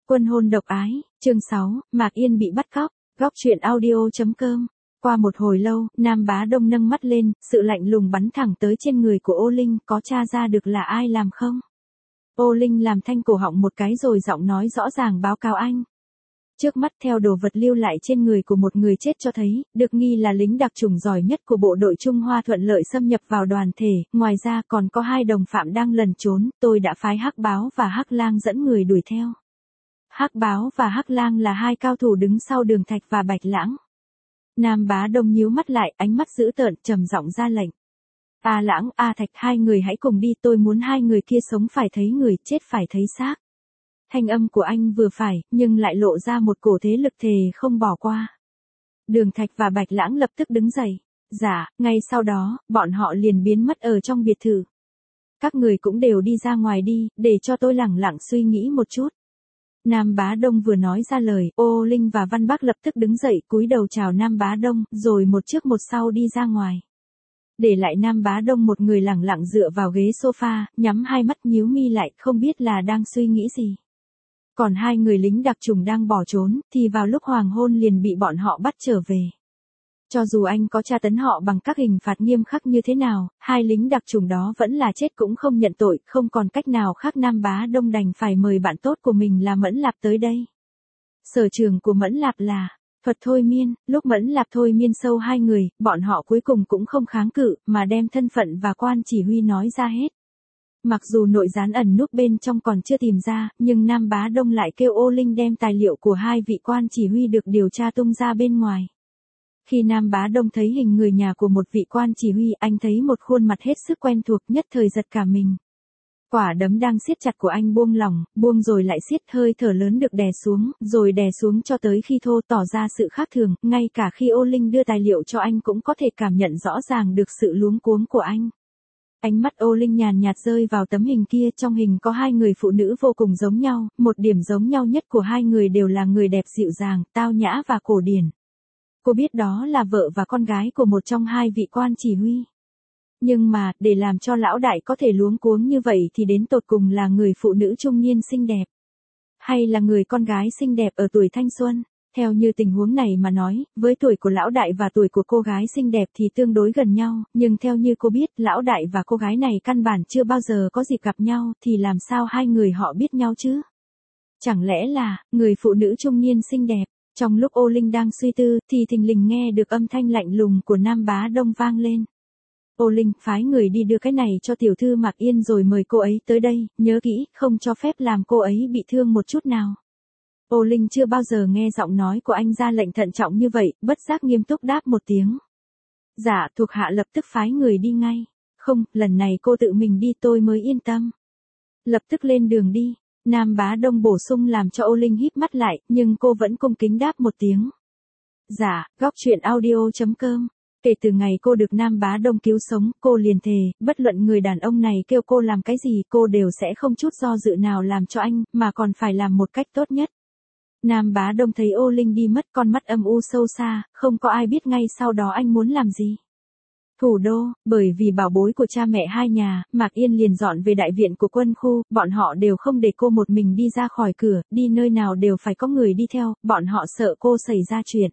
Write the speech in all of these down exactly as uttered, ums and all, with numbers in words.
Quân hôn độc ái, chương sáu, Mạc Yên bị bắt cóc, góc truyện audio chấm com. Qua một hồi lâu, Nam Bá Đông nâng mắt lên, sự lạnh lùng bắn thẳng tới trên người của Ô Linh, có tra ra được là ai làm không? Ô Linh làm thanh cổ họng một cái rồi giọng nói rõ ràng báo cáo anh. Trước mắt theo đồ vật lưu lại trên người của một người chết cho thấy, được nghi là lính đặc chủng giỏi nhất của bộ đội Trung Hoa thuận lợi xâm nhập vào đoàn thể, ngoài ra còn có hai đồng phạm đang lẩn trốn, tôi đã phái Hắc Báo và Hắc Lang dẫn người đuổi theo. Hắc Báo và Hắc Lang là hai cao thủ đứng sau Đường Thạch và Bạch Lãng. Nam Bá Đông nhíu mắt lại, ánh mắt dữ tợn, trầm giọng ra lệnh. A Lãng, A Thạch, hai người hãy cùng đi, tôi muốn hai người kia sống phải thấy người, chết phải thấy xác. Thanh âm của anh vừa phải, nhưng lại lộ ra một cổ thế lực thề không bỏ qua. Đường Thạch và Bạch Lãng lập tức đứng dậy. Dạ, ngay sau đó, bọn họ liền biến mất ở trong biệt thự. Các người cũng đều đi ra ngoài đi, để cho tôi lẳng lặng suy nghĩ một chút. Nam Bá Đông vừa nói ra lời, Ô Linh và Văn Bác lập tức đứng dậy, cúi đầu chào Nam Bá Đông, rồi một trước một sau đi ra ngoài. Để lại Nam Bá Đông một người lẳng lặng dựa vào ghế sofa, nhắm hai mắt nhíu mi lại, không biết là đang suy nghĩ gì. Còn hai người lính đặc chủng đang bỏ trốn, thì vào lúc hoàng hôn liền bị bọn họ bắt trở về. Cho dù anh có tra tấn họ bằng các hình phạt nghiêm khắc như thế nào, hai lính đặc chủng đó vẫn là chết cũng không nhận tội, không còn cách nào khác. Nam Bá Đông đành phải mời bạn tốt của mình là Mẫn Lạp tới đây. Sở trường của Mẫn Lạp là thuật thôi miên, lúc Mẫn Lạp thôi miên sâu hai người, bọn họ cuối cùng cũng không kháng cự, mà đem thân phận và quan chỉ huy nói ra hết. Mặc dù nội gián ẩn núp bên trong còn chưa tìm ra, nhưng Nam Bá Đông lại kêu Ô Linh đem tài liệu của hai vị quan chỉ huy được điều tra tung ra bên ngoài. Khi Nam Bá Đông thấy hình người nhà của một vị quan chỉ huy, anh thấy một khuôn mặt hết sức quen thuộc, nhất thời giật cả mình. Quả đấm đang siết chặt của anh buông lỏng, buông rồi lại siết, hơi thở lớn được đè xuống, rồi đè xuống cho tới khi thô, tỏ ra sự khác thường, ngay cả khi Ô Linh đưa tài liệu cho anh cũng có thể cảm nhận rõ ràng được sự luống cuống của anh. Ánh mắt Ô Linh nhàn nhạt rơi vào tấm hình kia, trong hình có hai người phụ nữ vô cùng giống nhau, một điểm giống nhau nhất của hai người đều là người đẹp dịu dàng, tao nhã và cổ điển. Cô biết đó là vợ và con gái của một trong hai vị quan chỉ huy. Nhưng mà, để làm cho lão đại có thể luống cuống như vậy thì đến tột cùng là người phụ nữ trung niên xinh đẹp. Hay là người con gái xinh đẹp ở tuổi thanh xuân? Theo như tình huống này mà nói, với tuổi của lão đại và tuổi của cô gái xinh đẹp thì tương đối gần nhau, nhưng theo như cô biết, lão đại và cô gái này căn bản chưa bao giờ có dịp gặp nhau, thì làm sao hai người họ biết nhau chứ? Chẳng lẽ là, người phụ nữ trung niên xinh đẹp? Trong lúc Ô Linh đang suy tư, thì thình lình nghe được âm thanh lạnh lùng của Nam Bá Đông vang lên. Ô Linh, phái người đi đưa cái này cho tiểu thư Mạc Yên rồi mời cô ấy tới đây, nhớ kỹ, không cho phép làm cô ấy bị thương một chút nào. Ô Linh chưa bao giờ nghe giọng nói của anh ra lệnh thận trọng như vậy, bất giác nghiêm túc đáp một tiếng. Dạ, thuộc hạ lập tức phái người đi ngay. Không, lần này cô tự mình đi tôi mới yên tâm. Lập tức lên đường đi. Nam Bá Đông bổ sung làm cho Ô Linh híp mắt lại, nhưng cô vẫn cung kính đáp một tiếng. Dạ, góc truyện audio chấm com. Kể từ ngày cô được Nam Bá Đông cứu sống, cô liền thề, bất luận người đàn ông này kêu cô làm cái gì, cô đều sẽ không chút do dự nào làm cho anh, mà còn phải làm một cách tốt nhất. Nam Bá Đông thấy Ô Linh đi mất, con mắt âm u sâu xa, không có ai biết ngay sau đó anh muốn làm gì. Thủ đô, bởi vì bảo bối của cha mẹ hai nhà, Mạc Yên liền dọn về đại viện của quân khu, bọn họ đều không để cô một mình đi ra khỏi cửa, đi nơi nào đều phải có người đi theo, bọn họ sợ cô xảy ra chuyện.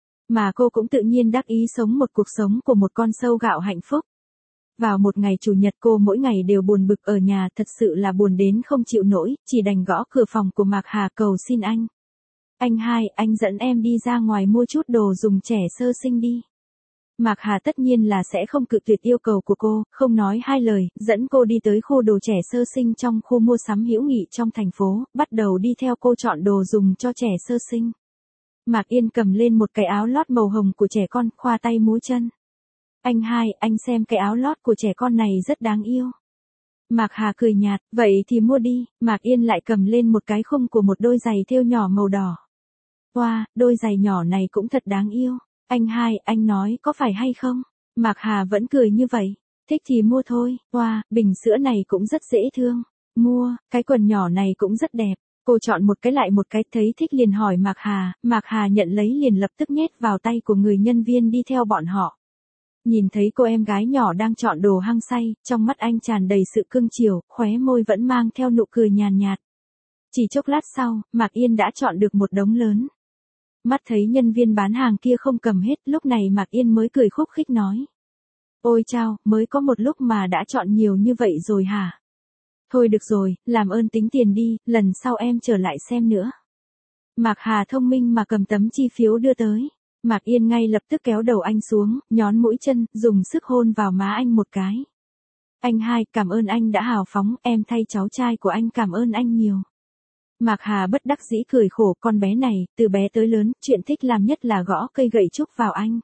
Mà cô cũng tự nhiên đắc ý sống một cuộc sống của một con sâu gạo hạnh phúc. Vào một ngày chủ nhật cô mỗi ngày đều buồn bực ở nhà, thật sự là buồn đến không chịu nổi, chỉ đành gõ cửa phòng của Mạc Hà cầu xin anh. Anh hai, anh dẫn em đi ra ngoài mua chút đồ dùng trẻ sơ sinh đi. Mạc Hà tất nhiên là sẽ không cự tuyệt yêu cầu của cô, không nói hai lời, dẫn cô đi tới khu đồ trẻ sơ sinh trong khu mua sắm hữu nghị trong thành phố, bắt đầu đi theo cô chọn đồ dùng cho trẻ sơ sinh. Mạc Yên cầm lên một cái áo lót màu hồng của trẻ con, khoa tay múa chân. Anh hai, anh xem cái áo lót của trẻ con này rất đáng yêu. Mạc Hà cười nhạt, vậy thì mua đi. Mạc Yên lại cầm lên một cái khung của một đôi giày thêu nhỏ màu đỏ. Wow, đôi giày nhỏ này cũng thật đáng yêu. Anh hai, anh nói có phải hay không? Mạc Hà vẫn cười như vậy. Thích thì mua thôi. Wow, bình sữa này cũng rất dễ thương. Mua, cái quần nhỏ này cũng rất đẹp. Cô chọn một cái lại một cái, thấy thích liền hỏi Mạc Hà, Mạc Hà nhận lấy liền lập tức nhét vào tay của người nhân viên đi theo bọn họ. Nhìn thấy cô em gái nhỏ đang chọn đồ hăng say, trong mắt anh tràn đầy sự cưng chiều, khóe môi vẫn mang theo nụ cười nhàn nhạt. Chỉ chốc lát sau, Mạc Yên đã chọn được một đống lớn. Mắt thấy nhân viên bán hàng kia không cầm hết, lúc này Mạc Yên mới cười khúc khích nói. Ôi chao, mới có một lúc mà đã chọn nhiều như vậy rồi hả? Thôi được rồi, làm ơn tính tiền đi, lần sau em trở lại xem nữa. Mạc Hà thông minh mà cầm tấm chi phiếu đưa tới. Mạc Yên ngay lập tức kéo đầu anh xuống, nhón mũi chân, dùng sức hôn vào má anh một cái. Anh hai, cảm ơn anh đã hào phóng, em thay cháu trai của anh cảm ơn anh nhiều. Mạc Hà bất đắc dĩ cười khổ, con bé này, từ bé tới lớn, chuyện thích làm nhất là gõ cây gậy trúc vào anh.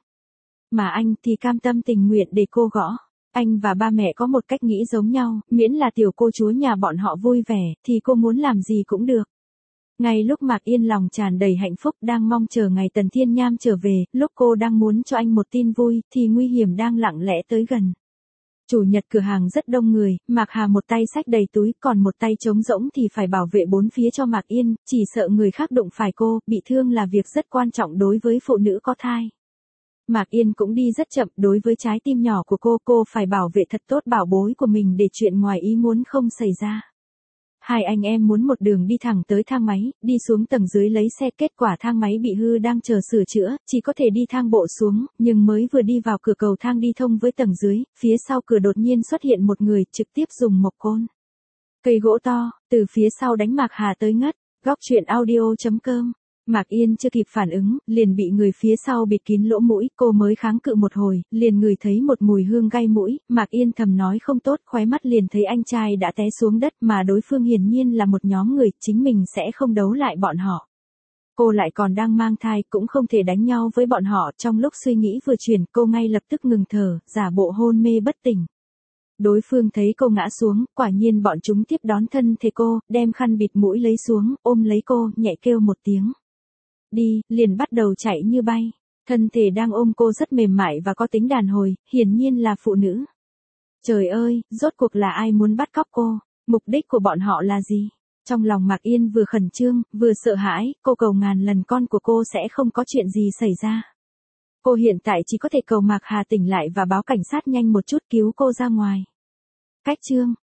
Mà anh thì cam tâm tình nguyện để cô gõ. Anh và ba mẹ có một cách nghĩ giống nhau, miễn là tiểu cô chúa nhà bọn họ vui vẻ, thì cô muốn làm gì cũng được. Ngay lúc Mạc Yên lòng tràn đầy hạnh phúc đang mong chờ ngày Tần Thiên Nham trở về, lúc cô đang muốn cho anh một tin vui, thì nguy hiểm đang lặng lẽ tới gần. Chủ nhật cửa hàng rất đông người, Mạc Hà một tay xách đầy túi, còn một tay trống rỗng thì phải bảo vệ bốn phía cho Mạc Yên, chỉ sợ người khác đụng phải cô, bị thương là việc rất quan trọng đối với phụ nữ có thai. Mạc Yên cũng đi rất chậm, đối với trái tim nhỏ của cô, cô phải bảo vệ thật tốt bảo bối của mình để chuyện ngoài ý muốn không xảy ra. Hai anh em muốn một đường đi thẳng tới thang máy, đi xuống tầng dưới lấy xe, kết quả thang máy bị hư đang chờ sửa chữa, chỉ có thể đi thang bộ xuống, nhưng mới vừa đi vào cửa cầu thang đi thông với tầng dưới, phía sau cửa đột nhiên xuất hiện một người, trực tiếp dùng mộc côn. Cây gỗ to, từ phía sau đánh Mạc Hà tới ngất. Góc truyện audio chấm com. Mạc Yên chưa kịp phản ứng, liền bị người phía sau bịt kín lỗ mũi, cô mới kháng cự một hồi, liền ngửi thấy một mùi hương gai mũi, Mạc Yên thầm nói không tốt, khóe mắt liền thấy anh trai đã té xuống đất, mà đối phương hiển nhiên là một nhóm người, chính mình sẽ không đấu lại bọn họ. Cô lại còn đang mang thai, cũng không thể đánh nhau với bọn họ, trong lúc suy nghĩ vừa chuyển, cô ngay lập tức ngừng thở, giả bộ hôn mê bất tỉnh. Đối phương thấy cô ngã xuống, quả nhiên bọn chúng tiếp đón thân thể cô, đem khăn bịt mũi lấy xuống, ôm lấy cô, nhẹ kêu một tiếng. Đi, liền bắt đầu chạy như bay. Thân thể đang ôm cô rất mềm mại và có tính đàn hồi, hiển nhiên là phụ nữ. Trời ơi, rốt cuộc là ai muốn bắt cóc cô? Mục đích của bọn họ là gì? Trong lòng Mạc Yên vừa khẩn trương, vừa sợ hãi, cô cầu ngàn lần con của cô sẽ không có chuyện gì xảy ra. Cô hiện tại chỉ có thể cầu Mạc Hà tỉnh lại và báo cảnh sát nhanh một chút cứu cô ra ngoài. Cách chương